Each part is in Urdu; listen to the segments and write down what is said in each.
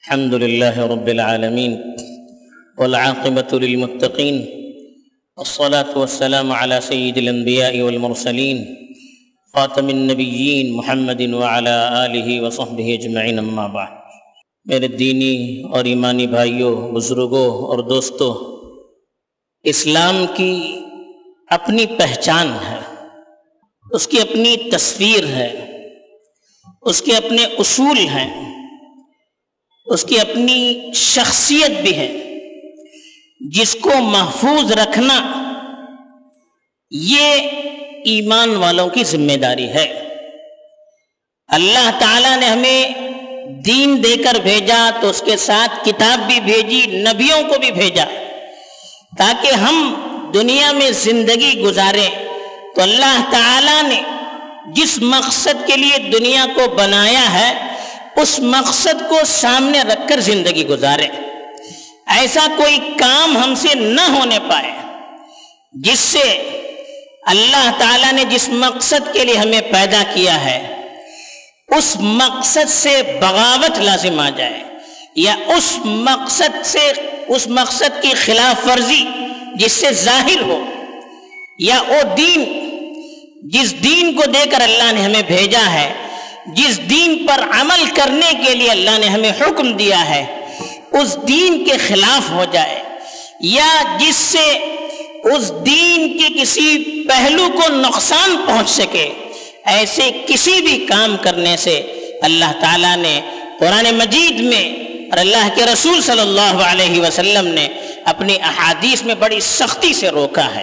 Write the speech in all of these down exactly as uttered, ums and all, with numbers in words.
الحمد لله رب العالمين والعاقبة للمتقين والصلاة والسلام على سيد الأنبياء والمرسلين خاتم النبيين محمد وعلى آلہ وصحبہ اجمعین، اما بعد۔ میرے دینی اور ایمانی بھائیوں، بزرگوں اور دوستوں، اسلام کی اپنی پہچان ہے، اس کی اپنی تصویر ہے، اس کے اپنے اصول ہیں، اس کی اپنی شخصیت بھی ہے، جس کو محفوظ رکھنا یہ ایمان والوں کی ذمہ داری ہے۔ اللہ تعالیٰ نے ہمیں دین دے کر بھیجا تو اس کے ساتھ کتاب بھی بھیجی، نبیوں کو بھی بھیجا، تاکہ ہم دنیا میں زندگی گزاریں۔ تو اللہ تعالیٰ نے جس مقصد کے لیے دنیا کو بنایا ہے، اس مقصد کو سامنے رکھ کر زندگی گزارے۔ ایسا کوئی کام ہم سے نہ ہونے پائے جس سے اللہ تعالیٰ نے جس مقصد کے لیے ہمیں پیدا کیا ہے اس مقصد سے بغاوت لازم آ جائے، یا اس مقصد سے اس مقصد کی خلاف ورزی جس سے ظاہر ہو، یا وہ دین جس دین کو دے کر اللہ نے ہمیں بھیجا ہے، جس دین پر عمل کرنے کے لیے اللہ نے ہمیں حکم دیا ہے، اس دین کے خلاف ہو جائے، یا جس سے اس دین کے کسی پہلو کو نقصان پہنچ سکے، ایسے کسی بھی کام کرنے سے اللہ تعالیٰ نے قرآن مجید میں اور اللہ کے رسول صلی اللہ علیہ وسلم نے اپنی احادیث میں بڑی سختی سے روکا ہے۔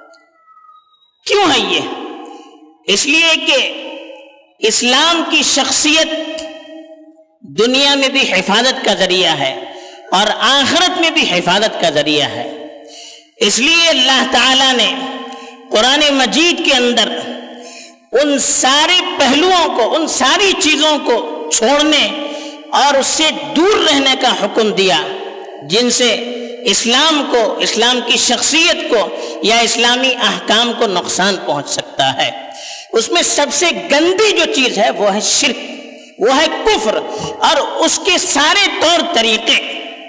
کیوں ہے یہ؟ اس لیے کہ اسلام کی شخصیت دنیا میں بھی حفاظت کا ذریعہ ہے اور آخرت میں بھی حفاظت کا ذریعہ ہے۔ اس لیے اللہ تعالیٰ نے قرآن مجید کے اندر ان سارے پہلوؤں کو، ان ساری چیزوں کو چھوڑنے اور اس سے دور رہنے کا حکم دیا جن سے اسلام کو، اسلام کی شخصیت کو یا اسلامی احکام کو نقصان پہنچ سکتا ہے۔ اس میں سب سے گندی جو چیز ہے وہ ہے شرک، وہ ہے کفر اور اس کے سارے طور طریقے،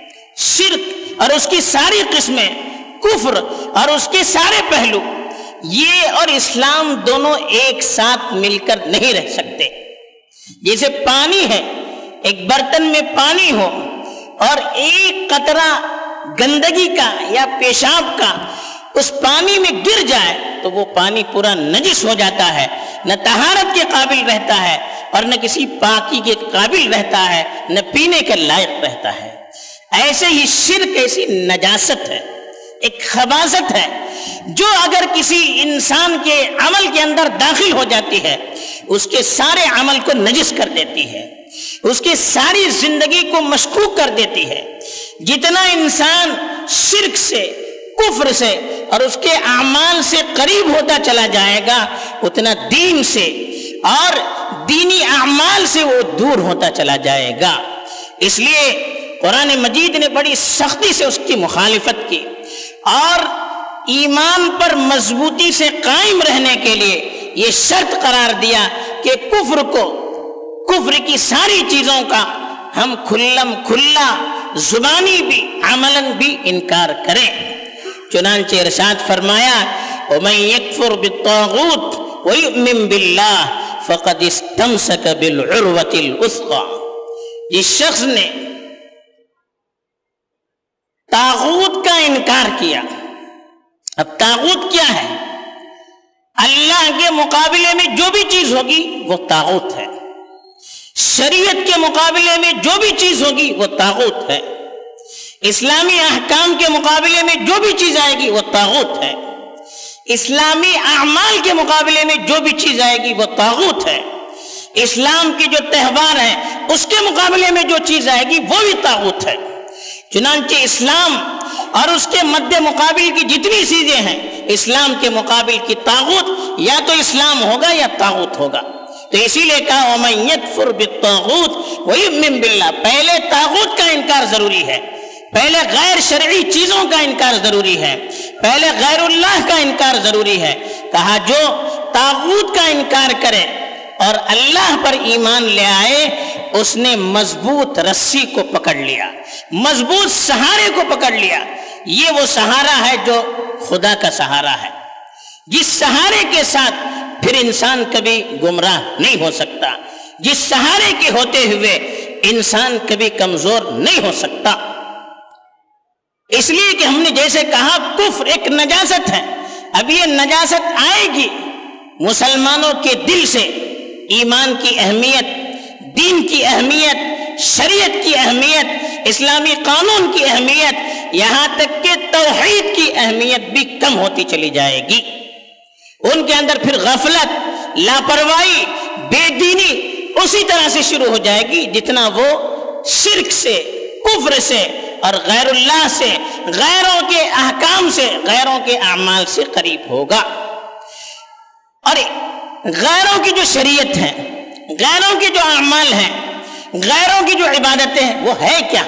شرک اور اس کی ساری قسمیں، کفر اور اس کے سارے پہلو، یہ اور اسلام دونوں ایک ساتھ مل کر نہیں رہ سکتے۔ جیسے پانی ہے، ایک برتن میں پانی ہو اور ایک قطرہ گندگی کا یا پیشاب کا اس پانی میں گر جائے تو وہ پانی پورا نجس ہو جاتا ہے، نہ طہارت کے قابل رہتا ہے اور نہ کسی پاکی کے قابل رہتا ہے، نہ پینے کے لائق رہتا ہے۔ ایسے ہی شرک ایسی نجاست ہے، ایک خباثت ہے جو اگر کسی انسان کے عمل کے اندر داخل ہو جاتی ہے اس کے سارے عمل کو نجس کر دیتی ہے، اس کی ساری زندگی کو مشکوک کر دیتی ہے۔ جتنا انسان شرک سے، کفر سے اور اس کے اعمال سے قریب ہوتا چلا جائے گا، اتنا دین سے اور دینی اعمال سے وہ دور ہوتا چلا جائے گا۔ اس لیے قرآن مجید نے بڑی سختی سے اس کی مخالفت کی اور ایمان پر مضبوطی سے قائم رہنے کے لیے یہ شرط قرار دیا کہ کفر کو، کفر کی ساری چیزوں کا ہم کھلم کھلا زبانی بھی عملاً بھی انکار کریں۔ چنانچہ ارشاد فرمایا وَمَن يَكْفُرْ بِالطَّاغُوتِ وَيُؤْمِن بِاللَّهِ فَقَدِ اسْتَمْسَكَ بِالْعُرْوَةِ الْوُثْقَىٰ، جس شخص نے طاغوت کا انکار کیا۔ اب طاغوت کیا ہے؟ اللہ کے مقابلے میں جو بھی چیز ہوگی وہ طاغوت ہے، شریعت کے مقابلے میں جو بھی چیز ہوگی وہ طاغوت ہے، اسلامی احکام کے مقابلے میں جو بھی چیز آئے گی وہ طاغوت ہے، اسلامی اعمال کے مقابلے میں جو بھی چیز آئے گی وہ طاغوت ہے، اسلام کے جو تہوار ہیں اس کے مقابلے میں جو چیز آئے گی وہ بھی طاغوت ہے۔ چنانچہ اسلام اور اس کے مد مقابل کی جتنی چیزیں ہیں، اسلام کے مقابل کی طاغوت یا تو اسلام ہوگا یا طاغوت ہوگا۔ تو اسی لیے کہا وَمَن يَكْفُرْ بِالطَّاغُوتِ وَيُؤْمِن بِاللَّهِ، پہلے طاغوت کا انکار ضروری ہے، پہلے غیر شرعی چیزوں کا انکار ضروری ہے، پہلے غیر اللہ کا انکار ضروری ہے۔ کہا جو طاغوت کا انکار کرے اور اللہ پر ایمان لے آئے، اس نے مضبوط رسی کو پکڑ لیا، مضبوط سہارے کو پکڑ لیا۔ یہ وہ سہارا ہے جو خدا کا سہارا ہے، جس سہارے کے ساتھ پھر انسان کبھی گمراہ نہیں ہو سکتا، جس سہارے کے ہوتے ہوئے انسان کبھی کمزور نہیں ہو سکتا۔ اس لیے کہ ہم نے جیسے کہا کفر ایک نجاست ہے، اب یہ نجاست آئے گی مسلمانوں کے دل سے ایمان کی اہمیت، دین کی اہمیت، شریعت کی اہمیت، اسلامی قانون کی اہمیت، یہاں تک کہ توحید کی اہمیت بھی کم ہوتی چلی جائے گی۔ ان کے اندر پھر غفلت، لاپرواہی، بے دینی اسی طرح سے شروع ہو جائے گی جتنا وہ شرک سے، کفر سے اور غیر اللہ سے، غیروں کے احکام سے، غیروں کے اعمال سے قریب ہوگا۔ اور غیروں کی جو شریعت ہے، غیروں کے جو اعمال ہیں، غیروں کی جو عبادتیں ہیں، وہ ہے کیا؟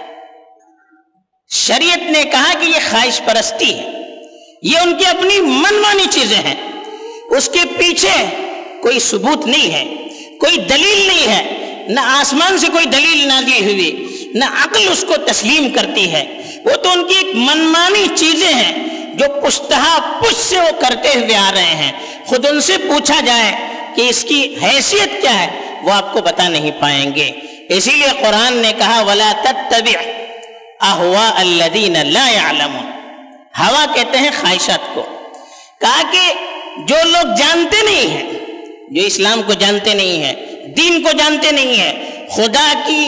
شریعت نے کہا کہ یہ خواہش پرستی ہے، یہ ان کی اپنی من مانی چیزیں ہیں، اس کے پیچھے کوئی ثبوت نہیں ہے، کوئی دلیل نہیں ہے، نہ آسمان سے کوئی دلیل نازل ہوئی، نہ عقل اس کو تسلیم کرتی ہے، وہ تو ان کی ایک منمانی چیزیں ہیں جو پشتہا پشت سے وہ کرتے ہوئے آ رہے ہیں۔ خود ان سے پوچھا جائے کہ اس کی حیثیت کیا ہے، وہ آپ کو بتا نہیں پائیں گے۔ اسی لیے قرآن نے کہا وَلَا تَتَّبِعْ أَهْوَاءَ الَّذِينَ لَا يَعْلَمُونَ، ہوا کہتے ہیں خواہشات کو۔ کہا کہ جو لوگ جانتے نہیں ہیں، جو اسلام کو جانتے نہیں ہیں، دین کو جانتے نہیں ہیں، خدا کی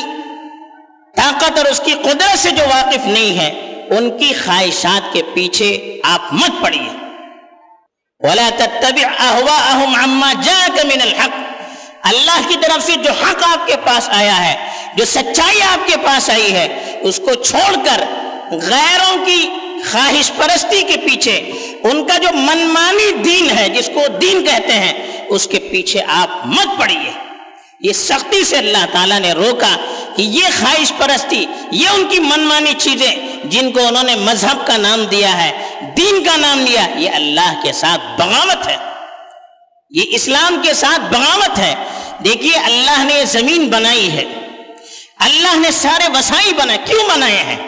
طاقت اور اس کی قدرت سے جو واقف نہیں ہے، ان کی خواہشات کے پیچھے آپ مت پڑیے۔ وَلَا تَتَّبِعْ أَهْوَاءَهُمْ عَمَّا جَاءَكَ مِنَ الْحَقِّ، اللہ کی طرف سے جو حق آپ کے پاس آیا ہے، جو سچائی آپ کے پاس آئی ہے، اس کو چھوڑ کر غیروں کی خواہش پرستی کے پیچھے، ان کا جو منمانی دین ہے جس کو دین کہتے ہیں، اس کے پیچھے آپ مت پڑیے۔ یہ سختی سے اللہ تعالیٰ نے روکا کہ یہ خواہش پرستی، یہ ان کی منمانی چیزیں جن کو انہوں نے مذہب کا نام دیا ہے، دین کا نام لیا، یہ اللہ کے ساتھ بغاوت ہے، یہ اسلام کے ساتھ بغاوت ہے۔ دیکھیے اللہ نے زمین بنائی ہے، اللہ نے سارے وسائل بنائے، کیوں بنائے ہیں؟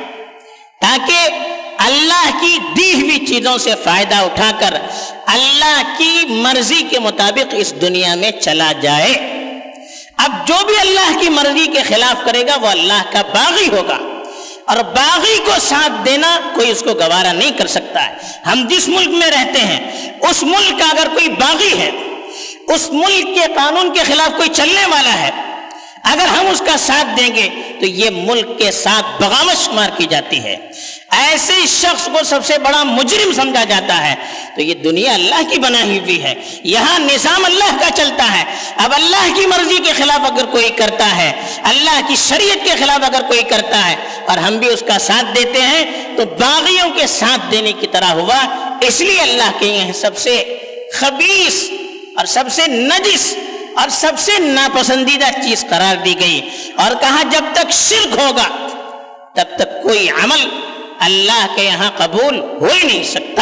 تاکہ اللہ کی دی ہوئی چیزوں سے فائدہ اٹھا کر اللہ کی مرضی کے مطابق اس دنیا میں چلا جائے۔ اب جو بھی اللہ کی مرضی کے خلاف کرے گا وہ اللہ کا باغی ہوگا، اور باغی کو ساتھ دینا کوئی اس کو گوارا نہیں کر سکتا ہے۔ ہم جس ملک میں رہتے ہیں اس ملک کا اگر کوئی باغی ہے، اس ملک کے قانون کے خلاف کوئی چلنے والا ہے، اگر ہم اس کا ساتھ دیں گے تو یہ ملک کے ساتھ بغاوت شمار کی جاتی ہے، ایسے شخص کو سب سے بڑا مجرم سمجھا جاتا ہے۔ تو یہ دنیا اللہ کی بنائی ہوئی ہے، یہاں نظام اللہ کا چلتا ہے۔ اب اللہ کی مرضی کے خلاف اگر کوئی کرتا ہے، اللہ کی شریعت کے خلاف اگر کوئی کرتا ہے اور ہم بھی اس کا ساتھ دیتے ہیں تو باغیوں کے ساتھ دینے کی طرح ہوا۔ اس لیے اللہ کے یہاں سب سے خبیث اور سب سے نجس اور سب سے ناپسندیدہ چیز قرار دی گئی، اور کہا جب تک شرک ہوگا تب تک کوئی عمل اللہ کے یہاں قبول ہو ہی نہیں سکتا۔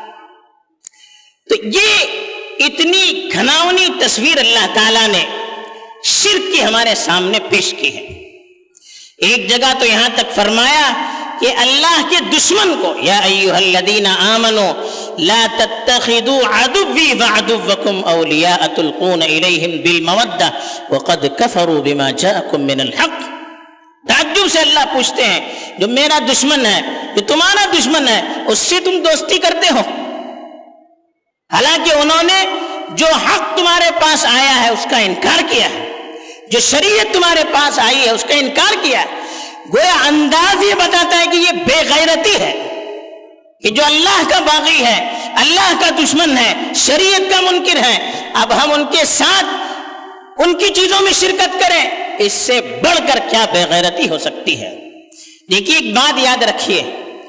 تو یہ اتنی گھناؤنی تصویر اللہ تعالیٰ نے شرک کی ہمارے سامنے پیش کی ہے۔ ایک جگہ تو یہاں تک فرمایا کہ اللہ کے دشمن کو یا ایھا الذین آمنوا لا تتخذوا عدوی وعدوکم اولیاء تلقون الیہم بالمودہ وقد کفروا بما جاءکم من الحق۔ تعجب سے اللہ پوچھتے ہیں جو میرا دشمن ہے، جو تمہارا دشمن ہے، اس سے تم دوستی کرتے ہو، حالانکہ انہوں نے جو حق تمہارے پاس آیا ہے اس کا انکار کیا ہے، جو شریعت تمہارے پاس آئی ہے اس کا انکار کیا ہے۔ گویا انداز یہ بتاتا ہے کہ یہ بے غیرتی ہے کہ جو اللہ کا باغی ہے، اللہ کا دشمن ہے، شریعت کا منکر ہے، اب ہم ان کے ساتھ ان کی چیزوں میں شرکت کریں، اس سے بڑھ کر کیا بے غیرتی ہو سکتی ہے۔ دیکھیے ایک بات یاد رکھیے،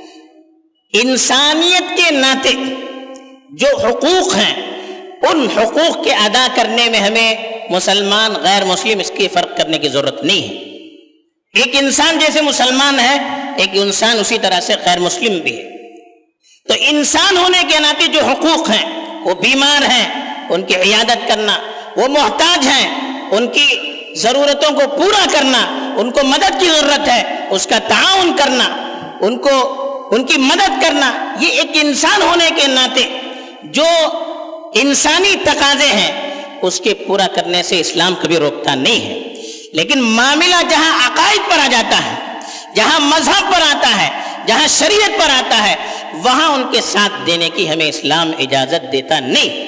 انسانیت کے ناطے جو حقوق ہیں ان حقوق کے ادا کرنے میں ہمیں مسلمان غیر مسلم اس کی فرق کرنے کی ضرورت نہیں ہے۔ ایک انسان جیسے مسلمان ہے، ایک انسان اسی طرح سے غیر مسلم بھی ہے۔ تو انسان ہونے کے ناطے جو حقوق ہیں، وہ بیمار ہیں ان کی عیادت کرنا، وہ محتاج ہیں، ان کی ضرورتوں کو پورا کرنا، ان کو مدد کی ضرورت ہے، اس کا تعاون کرنا، ان کو ان کی مدد کرنا، یہ ایک انسان ہونے کے ناطے جو انسانی تقاضے ہیں اس کے پورا کرنے سے اسلام کبھی روکتا نہیں ہے۔ لیکن معاملہ جہاں عقائد پر آ جاتا ہے، جہاں مذہب پر آتا ہے، جہاں شریعت پر آتا ہے، وہاں ان کے ساتھ دینے کی ہمیں اسلام اجازت دیتا نہیں۔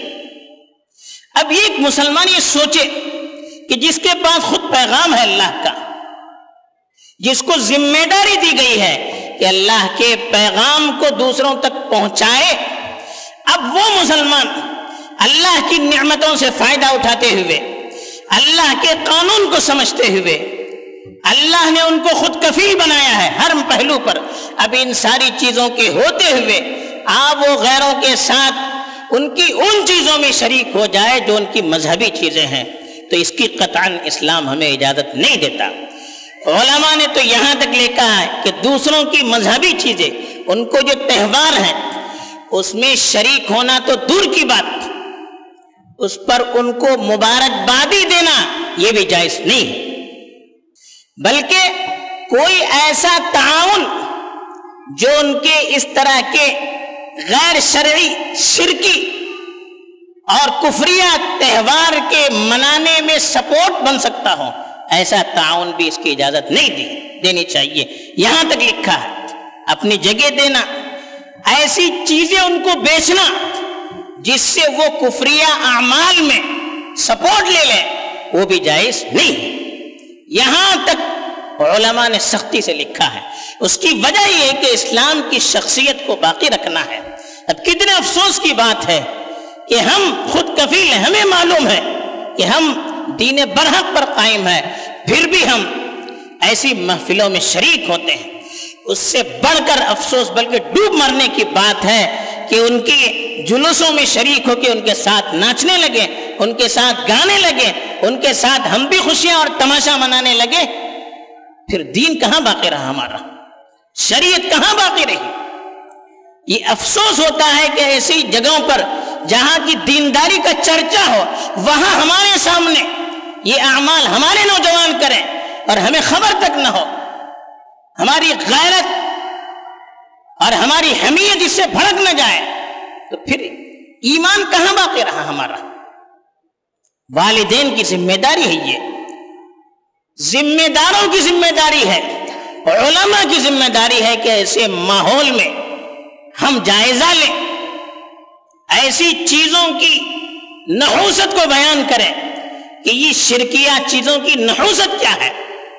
اب یہ ایک مسلمان یہ سوچے کہ جس کے پاس خود پیغام ہے اللہ کا، جس کو ذمہ داری دی گئی ہے کہ اللہ کے پیغام کو دوسروں تک پہنچائے، اب وہ مسلمان اللہ کی نعمتوں سے فائدہ اٹھاتے ہوئے، اللہ کے قانون کو سمجھتے ہوئے، اللہ نے ان کو خود کفیل بنایا ہے ہر پہلو پر، اب ان ساری چیزوں کے ہوتے ہوئے آپ وہ غیروں کے ساتھ ان کی ان چیزوں میں شریک ہو جائے جو ان کی مذہبی چیزیں ہیں، تو اس کی قطعاً اسلام ہمیں اجازت نہیں دیتا۔ علماء نے تو یہاں تک لکھا ہے کہ دوسروں کی مذہبی چیزیں، ان کو جو تہوار ہیں اس میں شریک ہونا تو دور کی بات، اس پر ان کو مبارکبادی دینا یہ بھی جائز نہیں ہے، بلکہ کوئی ایسا تعاون جو ان کے اس طرح کے غیر شرعی، شرکی اور کفریہ تہوار کے منانے میں سپورٹ بن سکتا ہو، ایسا تعاون بھی اس کی اجازت نہیں دی دینی چاہیے۔ یہاں تک لکھا ہے اپنی جگہ دینا، ایسی چیزیں ان کو بیچنا جس سے وہ کفریہ اعمال میں سپورٹ لے لیں، وہ بھی جائز نہیں ہے۔ یہاں تک علماء نے سختی سے لکھا ہے۔ اس کی وجہ یہ ہے کہ اسلام کی شخصیت کو باقی رکھنا ہے۔ اب کتنے افسوس کی بات ہے کہ ہم خود کفیل ہیں، ہمیں معلوم ہے کہ ہم دین برحق پر قائم ہے، پھر بھی ہم ایسی محفلوں میں شریک ہوتے ہیں۔ اس سے بڑھ کر افسوس بلکہ ڈوب مرنے کی بات ہے کہ ان کی جلوسوں میں شریک ہو کے ان کے ساتھ ناچنے لگے، ان کے ساتھ گانے لگے، ان کے ساتھ ہم بھی خوشیاں اور تماشا منانے لگے، پھر دین کہاں باقی رہا ہمارا، شریعت کہاں باقی رہی۔ یہ افسوس ہوتا ہے کہ ایسی جگہوں پر جہاں کی دینداری کا چرچا ہو، وہاں ہمارے سامنے یہ اعمال ہمارے نوجوان کریں اور ہمیں خبر تک نہ ہو، ہماری غیرت اور ہماری حمیت اس سے بھڑک نہ جائے، تو پھر ایمان کہاں باقی رہا ہمارا۔ والدین کی ذمہ داری ہے، یہ ذمہ داروں کی ذمہ داری ہے، علماء کی ذمہ داری ہے کہ ایسے ماحول میں ہم جائزہ لیں، ایسی چیزوں کی نحوست کو بیان کریں کہ یہ شرکیہ چیزوں کی نحوست کیا ہے،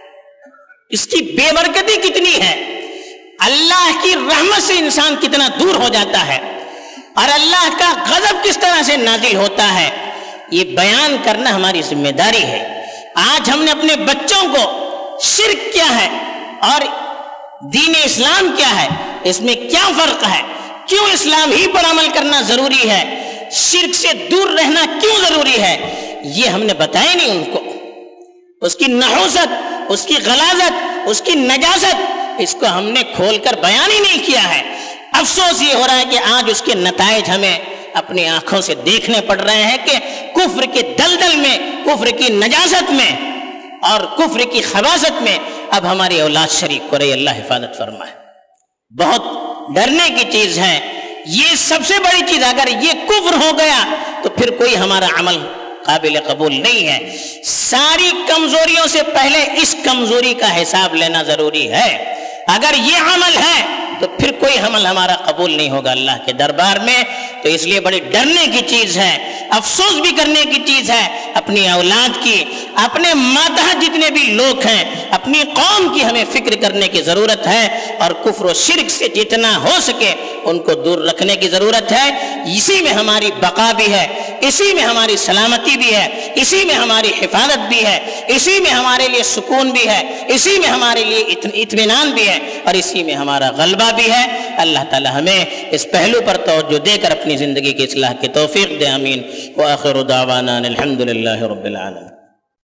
اس کی بے برکتی کتنی ہے، اللہ کی رحمت سے انسان کتنا دور ہو جاتا ہے اور اللہ کا غضب کس طرح سے نازل ہوتا ہے، یہ بیان کرنا ہماری ذمہ داری ہے۔ آج ہم نے اپنے بچوں کو شرک کیا ہے اور دین اسلام کیا ہے، اس میں کیا فرق ہے، کیوں اسلام ہی پر عمل کرنا ضروری ہے، شرک سے دور رہنا کیوں ضروری ہے، یہ ہم نے بتایا نہیں ان کو۔ اس کی نحوست، اس کی غلاظت، اس کی نجاست، اس کو ہم نے کھول کر بیان ہی نہیں کیا ہے۔ افسوس یہ ہو رہا ہے کہ آج اس کے نتائج ہمیں اپنی آنکھوں سے دیکھنے پڑ رہے ہیں کہ کفر کے دلدل میں، کفر کی نجاست میں اور کفر کی خباثت میں اب ہماری اولاد شریک ہو رہی ہے۔ اللہ حفاظت فرمائے۔ بہت ڈرنے کی چیز ہے یہ، سب سے بڑی چیز، اگر یہ کفر ہو گیا تو پھر کوئی ہمارا عمل قابل قبول نہیں ہے۔ ساری کمزوریوں سے پہلے اس کمزوری کا حساب لینا ضروری ہے۔ اگر یہ عمل ہے تو پھر کوئی عمل ہمارا قبول نہیں ہوگا اللہ کے دربار میں۔ تو اس لیے بڑی ڈرنے کی چیز ہے، افسوس بھی کرنے کی چیز ہے اپنی اولاد کی، اپنے ماتحت جتنے بھی لوگ ہیں، اپنی قوم کی ہمیں فکر کرنے کی ضرورت ہے اور کفر و شرک سے جتنا ہو سکے ان کو دور رکھنے کی ضرورت ہے۔ اسی میں ہماری بقا بھی ہے، اسی میں ہماری سلامتی بھی ہے، اسی میں ہماری حفاظت بھی ہے، اسی میں ہمارے لیے سکون بھی ہے، اسی میں ہمارے لیے اطمینان بھی ہے اور اسی میں ہمارا غلبہ بھی ہے۔ اللہ تعالی ہمیں اس پہلو پر توجہ دے کر اپنی زندگی کی اصلاح کی توفیق دے، آمین۔ وآخر دعوانا الحمد للہ رب العالمین۔